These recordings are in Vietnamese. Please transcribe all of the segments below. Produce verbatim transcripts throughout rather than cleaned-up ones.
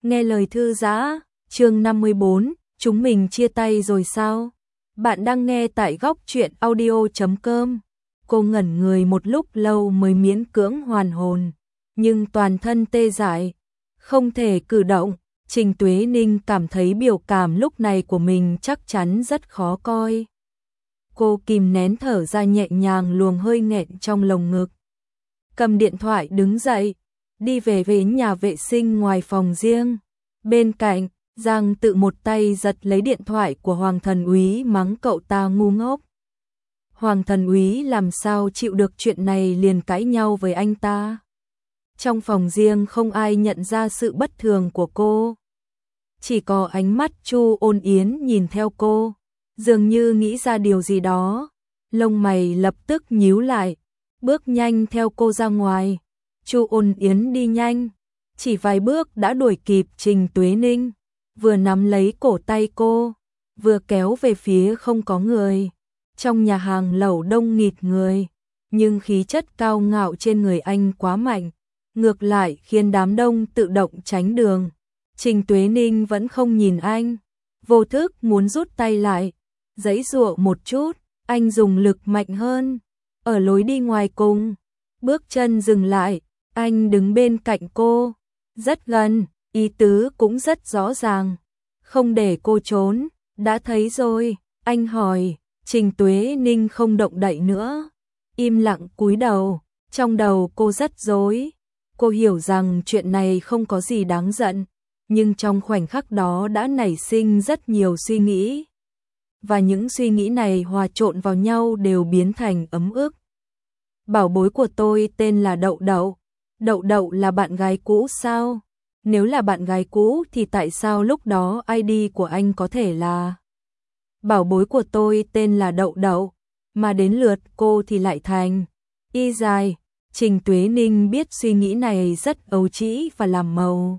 Nghe lời thư giã, chương năm mươi bốn, chúng mình chia tay rồi sao? Bạn đang nghe tại góc truyện audio chấm com. Cô ngẩn người một lúc lâu mới miễn cưỡng hoàn hồn, nhưng toàn thân tê dại, không thể cử động. Trình Tuế Ninh cảm thấy biểu cảm lúc này của mình chắc chắn rất khó coi. Cô kìm nén thở ra nhẹ nhàng luồng hơi nghẹn trong lồng ngực. Cầm điện thoại đứng dậy, đi về về nhà vệ sinh ngoài phòng riêng. Bên cạnh, Giang tự một tay giật lấy điện thoại của Hoàng Thần Úy mắng cậu ta ngu ngốc. Hoàng Thần Úy làm sao chịu được chuyện này liền cãi nhau với anh ta. Trong phòng riêng không ai nhận ra sự bất thường của cô. Chỉ có ánh mắt Chu Ôn Yến nhìn theo cô, dường như nghĩ ra điều gì đó. Lông mày lập tức nhíu lại, bước nhanh theo cô ra ngoài. Chu Ôn Yến đi nhanh, chỉ vài bước đã đuổi kịp Trình Tuế Ninh, vừa nắm lấy cổ tay cô, vừa kéo về phía không có người. Trong nhà hàng lẩu đông nghịt người, nhưng khí chất cao ngạo trên người anh quá mạnh, ngược lại khiến đám đông tự động tránh đường. Trình Tuế Ninh vẫn không nhìn anh, vô thức muốn rút tay lại, giãy giụa một chút, anh dùng lực mạnh hơn. Ở lối đi ngoài cùng, bước chân dừng lại, anh đứng bên cạnh cô, rất gần, ý tứ cũng rất rõ ràng, không để cô trốn. Đã thấy rồi, anh hỏi. Trình Tuế Ninh không động đậy nữa, im lặng cúi đầu. Trong đầu cô rất rối. Cô hiểu rằng chuyện này không có gì đáng giận, nhưng trong khoảnh khắc đó đã nảy sinh rất nhiều suy nghĩ. Và những suy nghĩ này hòa trộn vào nhau đều biến thành ấm ức. Bảo bối của tôi tên là Đậu Đậu. Đậu Đậu là bạn gái cũ sao? Nếu là bạn gái cũ thì tại sao lúc đó i đê của anh có thể là bảo bối của tôi tên là Đậu Đậu, mà đến lượt cô thì lại thành Y dài. Trình Tuế Ninh biết suy nghĩ này rất ấu trĩ và làm màu.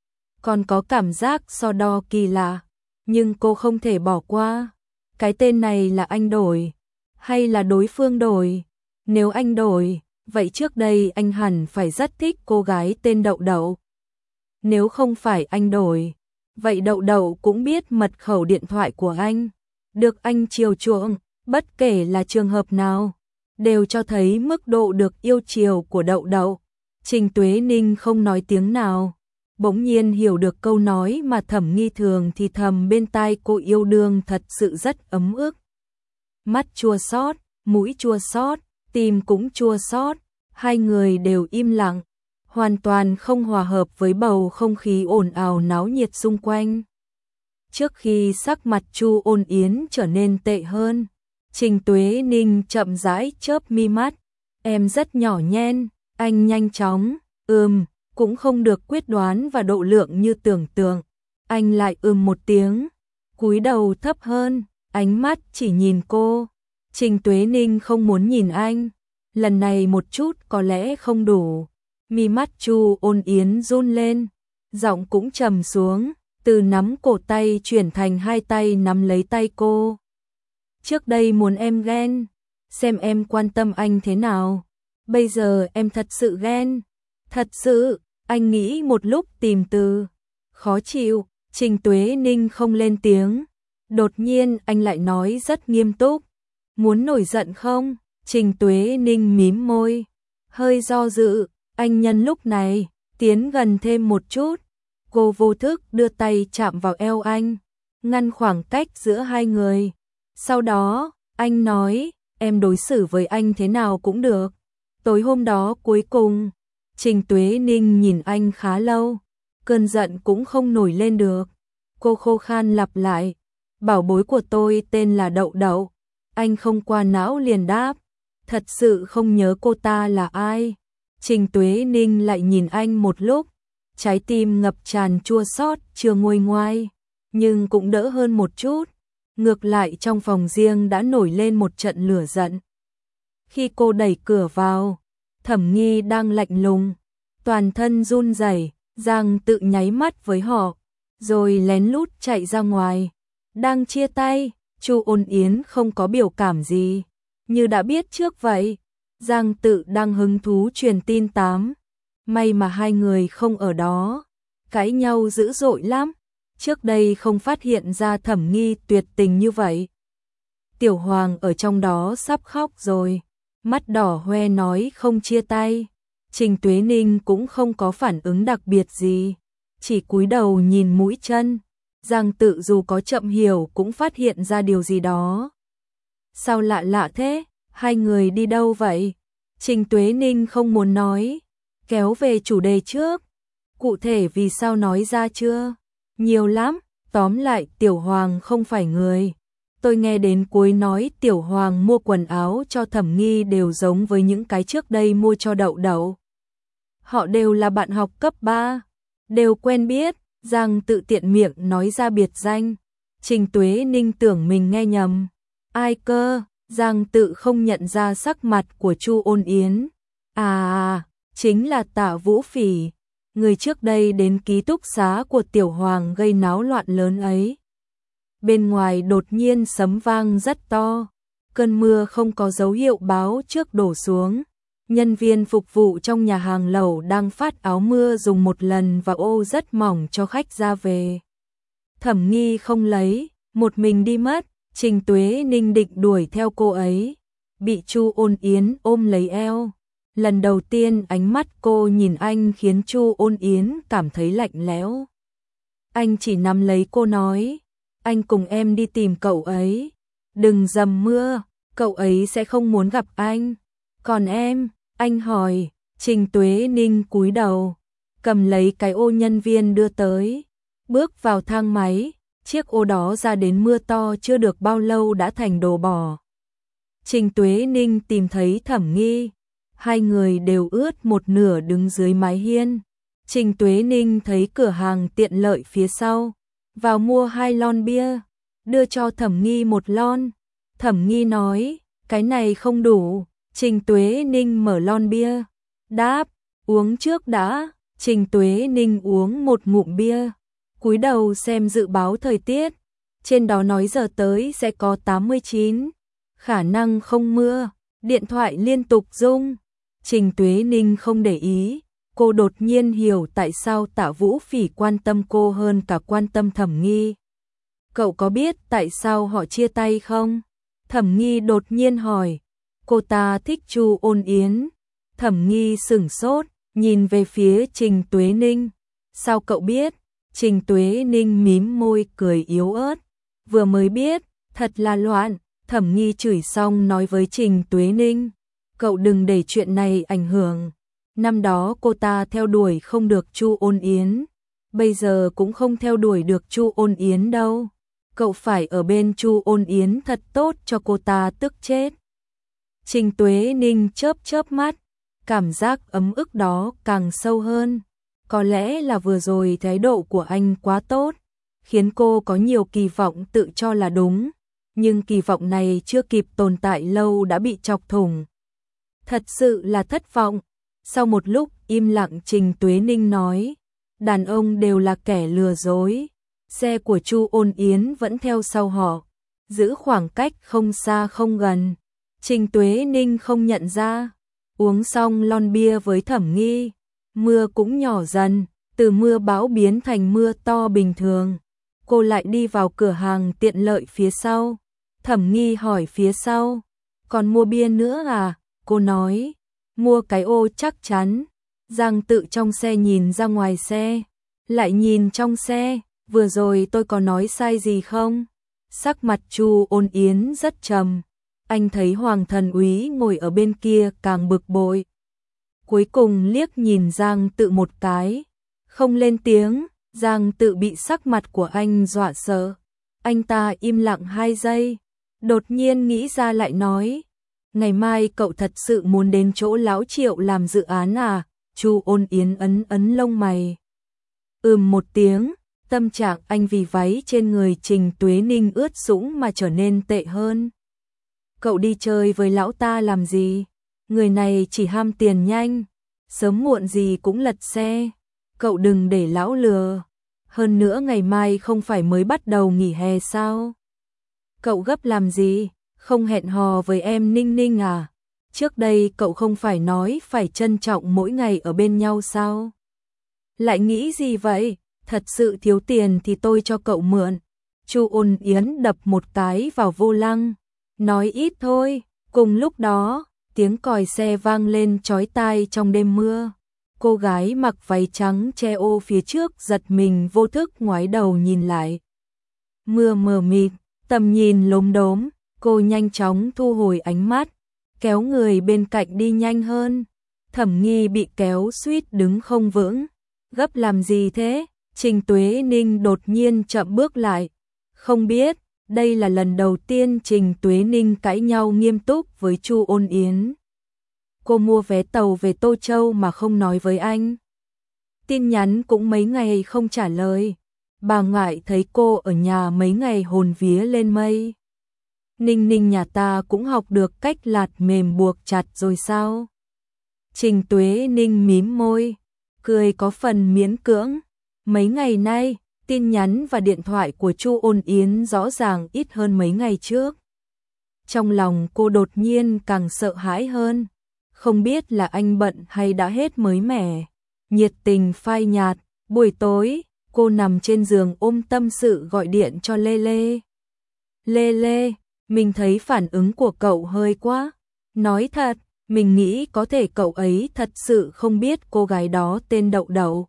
Còn có cảm giác so đo kỳ lạ, nhưng cô không thể bỏ qua. Cái tên này là anh đổi, hay là đối phương đổi? Nếu anh đổi, vậy trước đây anh hẳn phải rất thích cô gái tên Đậu Đậu. Nếu không phải anh đổi, vậy Đậu Đậu cũng biết mật khẩu điện thoại của anh. Được anh chiều chuộng, bất kể là trường hợp nào, đều cho thấy mức độ được yêu chiều của Đậu Đậu. Trình Tuế Ninh không nói tiếng nào, bỗng nhiên hiểu được câu nói mà Thẩm Nghi thường thì thầm bên tai cô yêu đương thật sự rất ấm ức. Mắt chua xót, mũi chua xót, tim cũng chua xót, hai người đều im lặng, hoàn toàn không hòa hợp với bầu không khí ồn ào náo nhiệt xung quanh. Trước khi sắc mặt Chu Ôn Yến trở nên tệ hơn, Trình Tuế Ninh chậm rãi chớp mi mắt. Em rất nhỏ nhen, anh nhanh chóng, ừm, cũng không được quyết đoán và độ lượng như tưởng tượng. Anh lại ừm một tiếng, cúi đầu thấp hơn, ánh mắt chỉ nhìn cô. Trình Tuế Ninh không muốn nhìn anh, lần này một chút có lẽ không đủ. Mi mắt Chu Ôn Yến run lên, giọng cũng trầm xuống, từ nắm cổ tay chuyển thành hai tay nắm lấy tay cô. Trước đây muốn em ghen, xem em quan tâm anh thế nào. Bây giờ em thật sự ghen. Thật sự, anh nghĩ một lúc tìm từ. Khó chịu, Trình Tuế Ninh không lên tiếng. Đột nhiên anh lại nói rất nghiêm túc. Muốn nổi giận không? Trình Tuế Ninh mím môi, hơi do dự. Anh nhân lúc này, tiến gần thêm một chút. Cô vô thức đưa tay chạm vào eo anh, ngăn khoảng cách giữa hai người. Sau đó, anh nói, em đối xử với anh thế nào cũng được. Tối hôm đó cuối cùng, Trình Tuế Ninh nhìn anh khá lâu, cơn giận cũng không nổi lên được. Cô khô khan lặp lại, bảo bối của tôi tên là Đậu Đậu. Anh không qua não liền đáp, thật sự không nhớ cô ta là ai. Trình Tuế Ninh lại nhìn anh một lúc, trái tim ngập tràn chua xót chưa nguôi ngoai, nhưng cũng đỡ hơn một chút. Ngược lại trong phòng riêng đã nổi lên một trận lửa giận. Khi cô đẩy cửa vào, Thẩm Nghi đang lạnh lùng, toàn thân run rẩy, Giang tự nháy mắt với họ, rồi lén lút chạy ra ngoài. Đang chia tay, Chu Ôn Yến không có biểu cảm gì, như đã biết trước vậy. Giang tự đang hứng thú truyền tin tám. May mà hai người không ở đó. cãi nhau dữ dội lắm. Trước đây không phát hiện ra Thẩm Nghi tuyệt tình như vậy. Tiểu Hoàng ở trong đó sắp khóc rồi, mắt đỏ hoe nói không chia tay. Trình Tuế Ninh cũng không có phản ứng đặc biệt gì, chỉ cúi đầu nhìn mũi chân. Giang Tự dù có chậm hiểu cũng phát hiện ra điều gì đó. Sao lạ lạ thế, hai người đi đâu vậy? Trình Tuế Ninh không muốn nói, kéo về chủ đề trước. Cụ thể vì sao nói ra chưa? Nhiều lắm, tóm lại Tiểu Hoàng không phải người. Tôi nghe đến cuối nói Tiểu Hoàng mua quần áo cho Thẩm Nghi đều giống với những cái trước đây mua cho Đậu Đậu. Họ đều là bạn học cấp ba, đều quen biết. Giang Tự tiện miệng nói ra biệt danh. Trình Tuế Ninh tưởng mình nghe nhầm. Ai cơ? Giang Tự không nhận ra sắc mặt của Chu Ôn Yến. À, chính là Tạ Vũ Phỉ, người trước đây đến ký túc xá của Tiểu Hoàng gây náo loạn lớn ấy. Bên ngoài đột nhiên sấm vang rất to, cơn mưa không có dấu hiệu báo trước đổ xuống. Nhân viên phục vụ trong nhà hàng lẩu đang phát áo mưa dùng một lần và ô rất mỏng cho khách ra về. Thẩm Nghi không lấy, một mình đi mất. Trình Tuế Ninh định đuổi theo cô ấy, bị Chu Ôn Yến ôm lấy eo. Lần đầu tiên ánh mắt cô nhìn anh khiến Chu Ôn Yến cảm thấy lạnh lẽo. Anh chỉ nắm lấy cô nói, anh cùng em đi tìm cậu ấy, đừng dầm mưa, cậu ấy sẽ không muốn gặp anh. Còn em, anh hỏi. Trình Tuế Ninh cúi đầu, cầm lấy cái ô nhân viên đưa tới, bước vào thang máy. Chiếc ô đó ra đến mưa to chưa được bao lâu đã thành đồ bỏ. Trình Tuế Ninh tìm thấy Thẩm Nghi, hai người đều ướt một nửa đứng dưới mái hiên. Trình Tuế Ninh thấy cửa hàng tiện lợi phía sau, vào mua hai lon bia, đưa cho Thẩm Nghi một lon. Thẩm Nghi nói, cái này không đủ. Trình Tuế Ninh mở lon bia, đáp, uống trước đã. Trình Tuế Ninh uống một ngụm bia, cúi đầu xem dự báo thời tiết, trên đó nói giờ tới sẽ có tám mươi chín, khả năng không mưa. Điện thoại liên tục rung. Trình Tuế Ninh không để ý, cô đột nhiên hiểu tại sao Tạ Vũ Phỉ quan tâm cô hơn cả quan tâm Thẩm Nghi. Cậu có biết tại sao họ chia tay không? Thẩm Nghi đột nhiên hỏi. Cô ta thích Chu Ôn Yến. Thẩm Nghi sửng sốt, nhìn về phía Trình Tuế Ninh. Sao cậu biết? Trình Tuế Ninh mím môi cười yếu ớt. Vừa mới biết, thật là loạn. Thẩm Nghi chửi xong nói với Trình Tuế Ninh, cậu đừng để chuyện này ảnh hưởng. Năm đó cô ta theo đuổi không được Chu Ôn Yến, bây giờ cũng không theo đuổi được Chu Ôn Yến đâu. Cậu phải ở bên Chu Ôn Yến thật tốt cho cô ta tức chết. Trình Tuế Ninh chớp chớp mắt, cảm giác ấm ức đó càng sâu hơn. Có lẽ là vừa rồi thái độ của anh quá tốt, khiến cô có nhiều kỳ vọng tự cho là đúng. Nhưng kỳ vọng này chưa kịp tồn tại lâu đã bị chọc thủng. Thật sự là thất vọng. Sau một lúc im lặng Trình Tuế Ninh nói, đàn ông đều là kẻ lừa dối. Xe của Chu Ôn Yến vẫn theo sau họ, giữ khoảng cách không xa không gần. Trình Tuế Ninh không nhận ra. Uống xong lon bia với Thẩm Nghi, mưa cũng nhỏ dần, từ mưa bão biến thành mưa to bình thường. Cô lại đi vào cửa hàng tiện lợi phía sau. Thẩm Nghi hỏi phía sau, còn mua bia nữa à? Cô nói, mua cái ô chắc chắn. Giang Tự trong xe nhìn ra ngoài xe, lại nhìn trong xe, vừa rồi tôi có nói sai gì không? Sắc mặt Chu Ôn Yến rất trầm, anh thấy Hoàng Thần Úy ngồi ở bên kia càng bực bội. Cuối cùng liếc nhìn Giang Tự một cái, không lên tiếng. Giang Tự bị sắc mặt của anh dọa sợ. Anh ta im lặng hai giây, đột nhiên nghĩ ra lại nói, ngày mai cậu thật sự muốn đến chỗ lão Triệu làm dự án à? Chu Ôn Yến ấn ấn lông mày. Ừm một tiếng, tâm trạng anh vì váy trên người Trình Tuế Ninh ướt sũng mà trở nên tệ hơn. Cậu đi chơi với lão ta làm gì? Người này chỉ ham tiền nhanh, sớm muộn gì cũng lật xe. Cậu đừng để lão lừa. Hơn nữa ngày mai không phải mới bắt đầu nghỉ hè sao? Cậu gấp làm gì? Không hẹn hò với em Ninh Ninh à? Trước đây cậu không phải nói phải trân trọng mỗi ngày ở bên nhau sao? Lại nghĩ gì vậy? Thật sự thiếu tiền thì tôi cho cậu mượn. Chu Ôn Yến đập một cái vào vô lăng, nói ít thôi. Cùng lúc đó, tiếng còi xe vang lên chói tai trong đêm mưa. Cô gái mặc váy trắng che ô phía trước giật mình vô thức ngoái đầu nhìn lại. Mưa mờ mịt, tầm nhìn lốm đốm, cô nhanh chóng thu hồi ánh mắt, kéo người bên cạnh đi nhanh hơn. Thẩm Nghi bị kéo suýt đứng không vững. Gấp làm gì thế? Trình Tuế Ninh đột nhiên chậm bước lại. Không biết, đây là lần đầu tiên Trình Tuế Ninh cãi nhau nghiêm túc với Chu Ôn Yến. Cô mua vé tàu về Tô Châu mà không nói với anh. Tin nhắn cũng mấy ngày không trả lời. Bà ngoại thấy cô ở nhà mấy ngày hồn vía lên mây. Ninh Ninh nhà ta cũng học được cách lạt mềm buộc chặt rồi sao? Trình Tuế Ninh mím môi, cười có phần miễn cưỡng. Mấy ngày nay, tin nhắn và điện thoại của Chu Ôn Yến rõ ràng ít hơn mấy ngày trước. Trong lòng cô đột nhiên càng sợ hãi hơn. Không biết là anh bận hay đã hết mới mẻ. Nhiệt tình phai nhạt, buổi tối, cô nằm trên giường ôm tâm sự gọi điện cho Lê Lê. Lê Lê, mình thấy phản ứng của cậu hơi quá. Nói thật, mình nghĩ có thể cậu ấy thật sự không biết cô gái đó tên Đậu Đậu.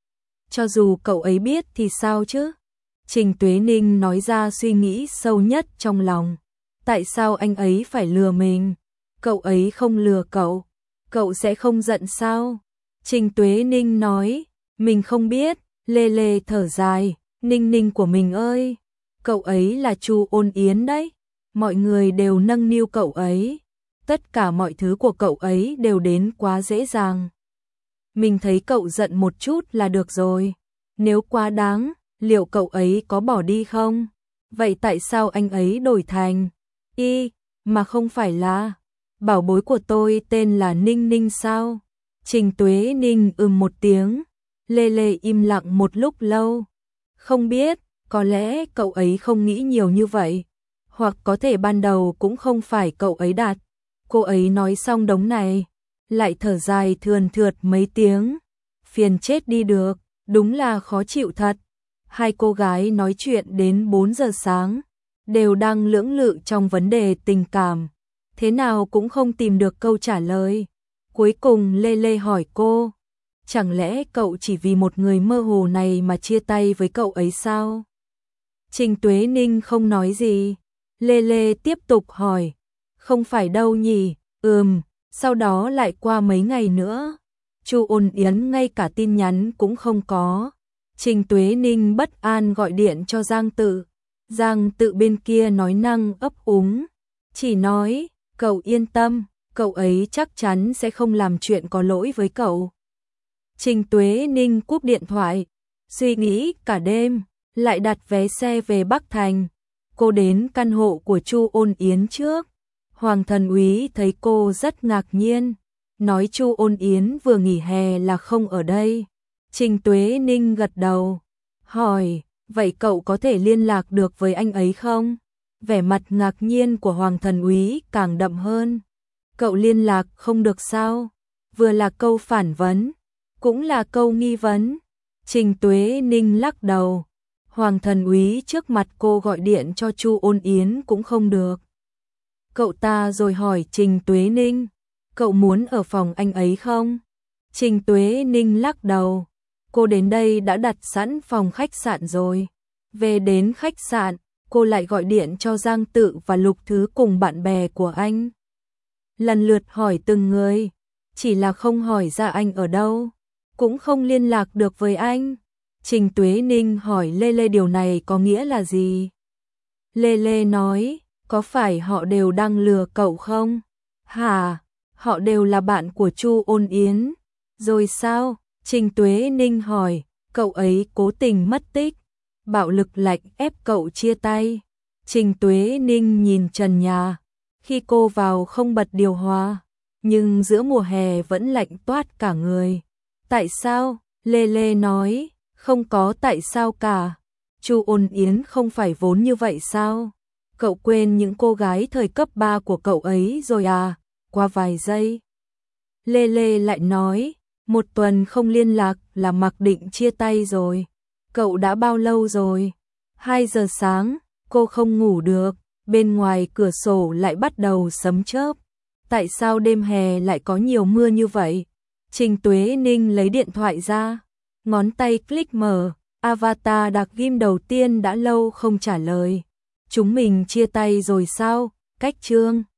Cho dù cậu ấy biết thì sao chứ? Trình Tuế Ninh nói ra suy nghĩ sâu nhất trong lòng. Tại sao anh ấy phải lừa mình? Cậu ấy không lừa cậu, cậu sẽ không giận sao? Trình Tuế Ninh nói, mình không biết. Lê Lê thở dài, Ninh Ninh của mình ơi, cậu ấy là Chu Ôn Yến đấy. Mọi người đều nâng niu cậu ấy. Tất cả mọi thứ của cậu ấy đều đến quá dễ dàng. Mình thấy cậu giận một chút là được rồi. Nếu quá đáng, liệu cậu ấy có bỏ đi không? Vậy tại sao anh ấy đổi thành Y mà không phải là bảo bối của tôi tên là Ninh Ninh sao? Trình Tuế Ninh ừm một tiếng. Lê Lê im lặng một lúc lâu. Không biết, có lẽ cậu ấy không nghĩ nhiều như vậy. Hoặc có thể ban đầu cũng không phải cậu ấy đặt. Cô ấy nói xong đống này, lại thở dài thườn thượt mấy tiếng. Phiền chết đi được, đúng là khó chịu thật. Hai cô gái nói chuyện đến bốn giờ sáng, đều đang lưỡng lự trong vấn đề tình cảm. Thế nào cũng không tìm được câu trả lời. Cuối cùng Lê Lê hỏi cô, chẳng lẽ cậu chỉ vì một người mơ hồ này mà chia tay với cậu ấy sao? Trình Tuế Ninh không nói gì. Lê Lê tiếp tục hỏi, không phải đâu nhỉ? Ừm, sau đó lại qua mấy ngày nữa. Chu Ôn Yến ngay cả tin nhắn cũng không có. Trình Tuế Ninh bất an gọi điện cho Giang Tự. Giang Tự bên kia nói năng ấp úng, chỉ nói, cậu yên tâm, cậu ấy chắc chắn sẽ không làm chuyện có lỗi với cậu. Trình Tuế Ninh cúp điện thoại, suy nghĩ cả đêm, lại đặt vé xe về Bắc Thành. Cô đến căn hộ của Chu Ôn Yến trước. Hoàng Thần Úy thấy cô rất ngạc nhiên, nói Chu Ôn Yến vừa nghỉ hè là không ở đây. Trình Tuế Ninh gật đầu, hỏi, vậy cậu có thể liên lạc được với anh ấy không? Vẻ mặt ngạc nhiên của Hoàng Thần Úy càng đậm hơn. Cậu liên lạc không được sao? Vừa là câu phản vấn, cũng là câu nghi vấn. Trình Tuế Ninh lắc đầu. Hoàng Thần Úy trước mặt cô gọi điện cho Chu Ôn Yến cũng không được. Cậu ta rồi hỏi Trình Tuế Ninh, cậu muốn ở phòng anh ấy không? Trình Tuế Ninh lắc đầu. Cô đến đây đã đặt sẵn phòng khách sạn rồi. Về đến khách sạn, cô lại gọi điện cho Giang Tự và Lục Thứ cùng bạn bè của anh. Lần lượt hỏi từng người, chỉ là không hỏi ra anh ở đâu, cũng không liên lạc được với anh. Trình Tuế Ninh hỏi Lê Lê điều này có nghĩa là gì? Lê Lê nói, có phải họ đều đang lừa cậu không? Hả? Họ đều là bạn của Chu Ôn Yến. Rồi sao? Trình Tuế Ninh hỏi, cậu ấy cố tình mất tích, bạo lực lạnh ép cậu chia tay. Trình Tuế Ninh nhìn trần nhà, khi cô vào không bật điều hòa, nhưng giữa mùa hè vẫn lạnh toát cả người. Tại sao? Lê Lê nói, không có tại sao cả. Chu Ôn Yến không phải vốn như vậy sao? Cậu quên những cô gái thời cấp ba của cậu ấy rồi à? Qua vài giây, Lê Lê lại nói, Một tuần không liên lạc là mặc định chia tay rồi. Cậu đã bao lâu rồi? Hai giờ sáng, cô không ngủ được, bên ngoài cửa sổ lại bắt đầu sấm chớp. Tại sao đêm hè lại có nhiều mưa như vậy? Trình Tuế Ninh lấy điện thoại ra, ngón tay click mở, avatar đặc ghim đầu tiên đã lâu không trả lời. Chúng mình chia tay rồi sao? Cách chương